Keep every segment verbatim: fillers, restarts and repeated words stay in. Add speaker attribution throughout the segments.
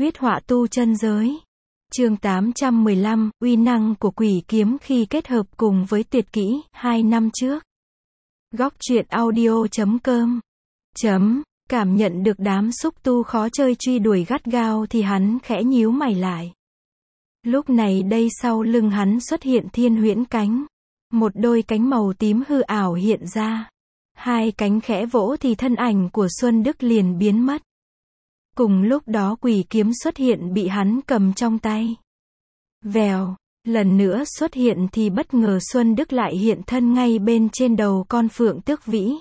Speaker 1: Huyết họa tu chân giới. Chương tám trăm mười lăm, uy năng của quỷ kiếm khi kết hợp cùng với tuyệt kỹ, hai năm trước. Góc truyện audio chấm com. Chấm, cảm nhận được đám xúc tu khó chơi truy đuổi gắt gao thì hắn khẽ nhíu mày lại. Lúc này đây sau lưng hắn xuất hiện thiên huyễn cánh. Một đôi cánh màu tím hư ảo hiện ra. Hai cánh khẽ vỗ thì thân ảnh của Xuân Đức liền biến mất. Cùng lúc đó quỷ kiếm xuất hiện bị hắn cầm trong tay. Vèo, lần nữa xuất hiện thì bất ngờ Xuân Đức lại hiện thân ngay bên trên đầu con phượng tước vĩ.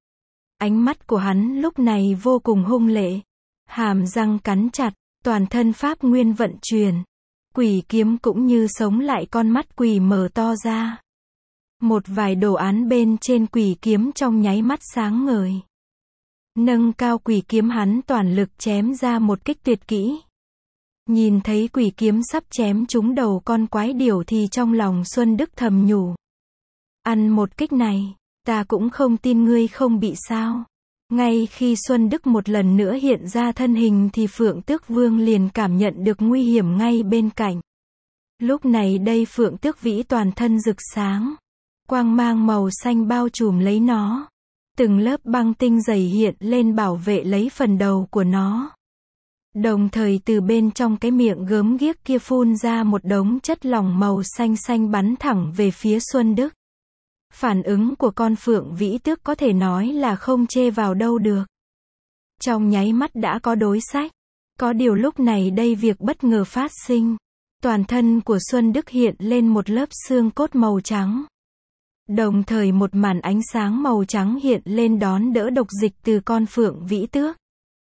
Speaker 1: Ánh mắt của hắn lúc này vô cùng hung lệ. Hàm răng cắn chặt, toàn thân pháp nguyên vận chuyển. Quỷ kiếm cũng như sống lại, con mắt quỷ mở to ra. Một vài đồ án bên trên quỷ kiếm trong nháy mắt sáng ngời. Nâng cao quỷ kiếm hắn toàn lực chém ra một kích tuyệt kỹ. Nhìn thấy quỷ kiếm sắp chém trúng đầu con quái điểu thì trong lòng Xuân Đức thầm nhủ. Ăn một kích này, ta cũng không tin ngươi không bị sao. Ngay khi Xuân Đức một lần nữa hiện ra thân hình thì Phượng Tước Vương liền cảm nhận được nguy hiểm ngay bên cạnh. Lúc này đây Phượng Tước Vĩ toàn thân rực sáng. Quang mang màu xanh bao trùm lấy nó. Từng lớp băng tinh dày hiện lên bảo vệ lấy phần đầu của nó. Đồng thời từ bên trong cái miệng gớm ghiếc kia phun ra một đống chất lỏng màu xanh xanh bắn thẳng về phía Xuân Đức. Phản ứng của con phượng vĩ tước có thể nói là không chê vào đâu được. Trong nháy mắt đã có đối sách. Có điều lúc này đây việc bất ngờ phát sinh. Toàn thân của Xuân Đức hiện lên một lớp xương cốt màu trắng. Đồng thời một màn ánh sáng màu trắng hiện lên đón đỡ độc dịch từ con phượng vĩ tước.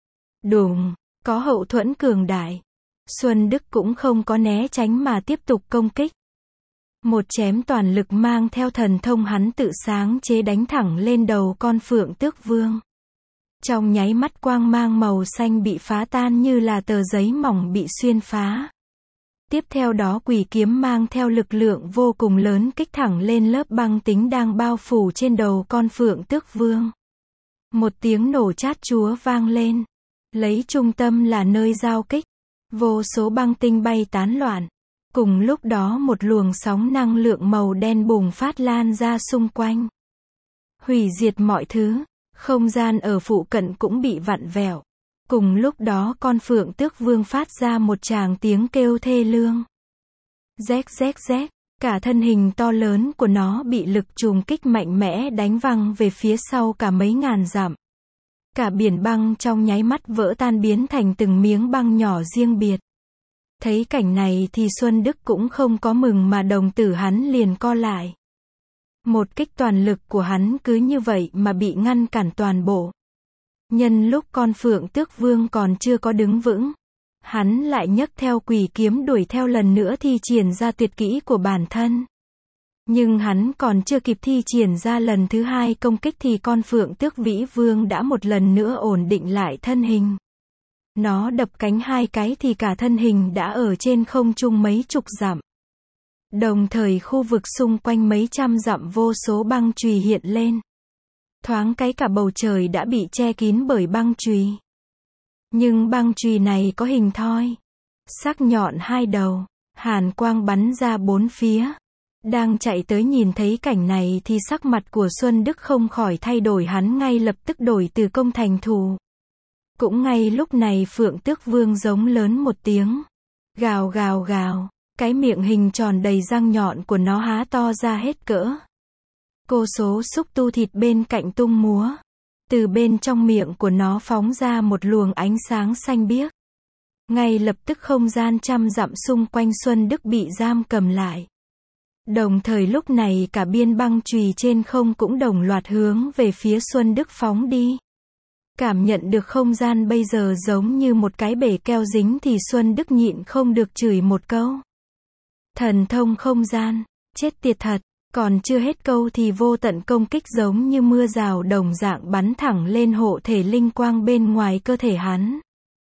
Speaker 1: Đùng, có hậu thuẫn cường đại. Xuân Đức cũng không có né tránh mà tiếp tục công kích. Một chém toàn lực mang theo thần thông hắn tự sáng chế đánh thẳng lên đầu con phượng tước vương. Trong nháy mắt quang mang màu xanh bị phá tan như là tờ giấy mỏng bị xuyên phá. Tiếp theo đó quỷ kiếm mang theo lực lượng vô cùng lớn kích thẳng lên lớp băng tính đang bao phủ trên đầu con phượng tước vương. Một tiếng nổ chát chúa vang lên. Lấy trung tâm là nơi giao kích. Vô số băng tinh bay tán loạn. Cùng lúc đó một luồng sóng năng lượng màu đen bùng phát lan ra xung quanh. Hủy diệt mọi thứ. Không gian ở phụ cận cũng bị vặn vẹo. Cùng lúc đó con phượng tước vương phát ra một tràng tiếng kêu thê lương. Rét rét rét, cả thân hình to lớn của nó bị lực trùng kích mạnh mẽ đánh văng về phía sau cả mấy ngàn dặm. Cả biển băng trong nháy mắt vỡ tan biến thành từng miếng băng nhỏ riêng biệt. Thấy cảnh này thì Xuân Đức cũng không có mừng mà đồng tử hắn liền co lại. Một kích toàn lực của hắn cứ như vậy mà bị ngăn cản toàn bộ. Nhân lúc con phượng tước vương còn chưa có đứng vững, hắn lại nhấc theo quỷ kiếm đuổi theo lần nữa thi triển ra tuyệt kỹ của bản thân. Nhưng hắn còn chưa kịp thi triển ra lần thứ hai công kích thì con phượng tước vĩ vương đã một lần nữa ổn định lại thân hình. Nó đập cánh hai cái thì cả thân hình đã ở trên không trung mấy chục dặm. Đồng thời khu vực xung quanh mấy trăm dặm vô số băng chùy hiện lên. Thoáng cái cả bầu trời đã bị che kín bởi băng chùy. Nhưng băng chùy này có hình thoi. Sắc nhọn hai đầu. Hàn quang bắn ra bốn phía. Đang chạy tới nhìn thấy cảnh này thì sắc mặt của Xuân Đức không khỏi thay đổi, hắn ngay lập tức đổi từ công thành thủ. Cũng ngay lúc này Phượng Tước Vương giống lớn một tiếng. Gào gào gào. Cái miệng hình tròn đầy răng nhọn của nó há to ra hết cỡ. Cô số xúc tu thịt bên cạnh tung múa. Từ bên trong miệng của nó phóng ra một luồng ánh sáng xanh biếc. Ngay lập tức không gian trăm dặm xung quanh Xuân Đức bị giam cầm lại. Đồng thời lúc này cả biên băng chùy trên không cũng đồng loạt hướng về phía Xuân Đức phóng đi. Cảm nhận được không gian bây giờ giống như một cái bể keo dính thì Xuân Đức nhịn không được chửi một câu. Thần thông không gian, chết tiệt thật. Còn chưa hết câu thì vô tận công kích giống như mưa rào đồng dạng bắn thẳng lên hộ thể linh quang bên ngoài cơ thể hắn.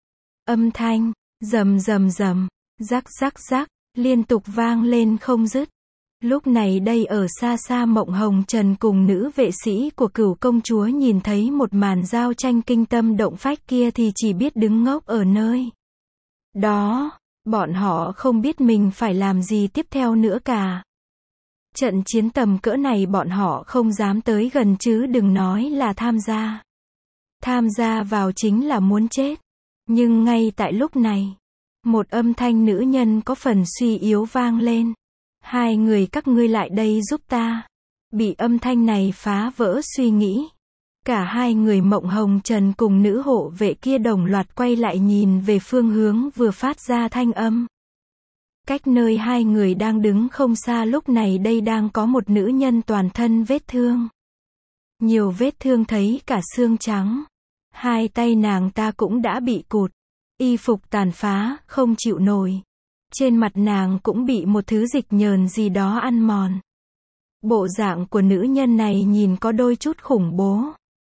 Speaker 1: Âm thanh, rầm rầm rầm, rắc rắc rắc, liên tục vang lên không dứt. Lúc này đây ở xa xa Mộng Hồng Trần cùng nữ vệ sĩ của Cửu công chúa nhìn thấy một màn giao tranh kinh tâm động phách kia thì chỉ biết đứng ngốc ở nơi. đó, bọn họ không biết mình phải làm gì tiếp theo nữa cả. Trận chiến tầm cỡ này bọn họ không dám tới gần chứ đừng nói là tham gia. Tham gia vào chính là muốn chết. Nhưng ngay tại lúc này, một âm thanh nữ nhân có phần suy yếu vang lên. Hai người các ngươi lại đây giúp ta. Bị âm thanh này phá vỡ suy nghĩ. Cả hai người Mộng Hồng Trần cùng nữ hộ vệ kia đồng loạt quay lại nhìn về phương hướng vừa phát ra thanh âm. Cách nơi hai người đang đứng không xa lúc này đây đang có một nữ nhân toàn thân vết thương. Nhiều vết thương thấy cả xương trắng. Hai tay nàng ta cũng đã bị cụt. Y phục tàn phá, không chịu nổi. Trên mặt nàng cũng bị một thứ dịch nhờn gì đó ăn mòn. Bộ dạng của nữ nhân này nhìn có đôi chút khủng bố.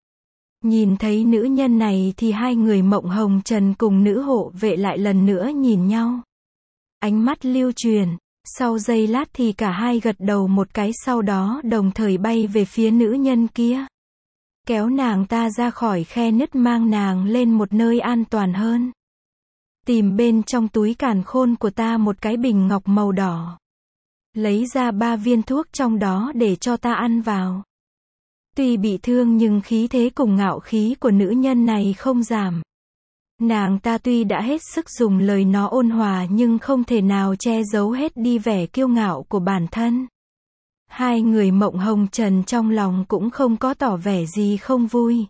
Speaker 1: Nhìn thấy nữ nhân này thì hai người Mộng Hồng Trần cùng nữ hộ vệ lại lần nữa nhìn nhau. Ánh mắt lưu truyền. Sau giây lát thì cả hai gật đầu một cái, sau đó đồng thời bay về phía nữ nhân kia. Kéo nàng ta ra khỏi khe nứt, mang nàng lên một nơi an toàn hơn. Tìm bên trong túi càn khôn của ta một cái bình ngọc màu đỏ. Lấy ra ba viên thuốc trong đó để cho ta ăn vào. Tuy bị thương nhưng khí thế cùng ngạo khí của nữ nhân này không giảm. Nàng ta tuy đã hết sức dùng lời nó ôn hòa nhưng không thể nào che giấu hết đi vẻ kiêu ngạo của bản thân. Hai người Mộng Hồng Trần trong lòng cũng không có tỏ vẻ gì không vui.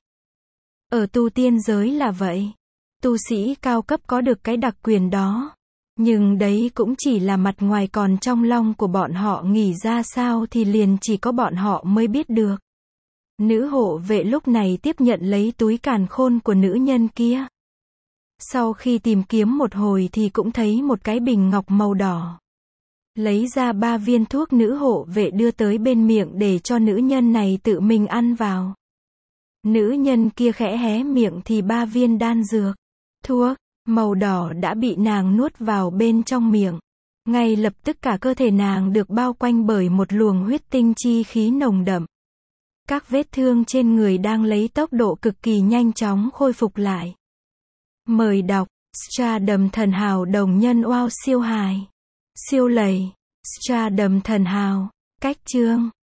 Speaker 1: Ở tu tiên giới là vậy. Tu sĩ cao cấp có được cái đặc quyền đó. Nhưng đấy cũng chỉ là mặt ngoài, còn trong lòng của bọn họ nghĩ ra sao thì liền chỉ có bọn họ mới biết được. Nữ hộ vệ lúc này tiếp nhận lấy túi càn khôn của nữ nhân kia. Sau khi tìm kiếm một hồi thì cũng thấy một cái bình ngọc màu đỏ. Lấy ra ba viên thuốc, nữ hộ vệ đưa tới bên miệng để cho nữ nhân này tự mình ăn vào. Nữ nhân kia khẽ hé miệng thì ba viên đan dược, thuốc màu đỏ đã bị nàng nuốt vào bên trong miệng. Ngay lập tức cả cơ thể nàng được bao quanh bởi một luồng huyết tinh chi khí nồng đậm. Các vết thương trên người đang lấy tốc độ cực kỳ nhanh chóng khôi phục lại. Mời đọc Stardom Thần Hào đồng nhân wow siêu hài. Siêu lầy. Stardom Thần Hào. Cách chương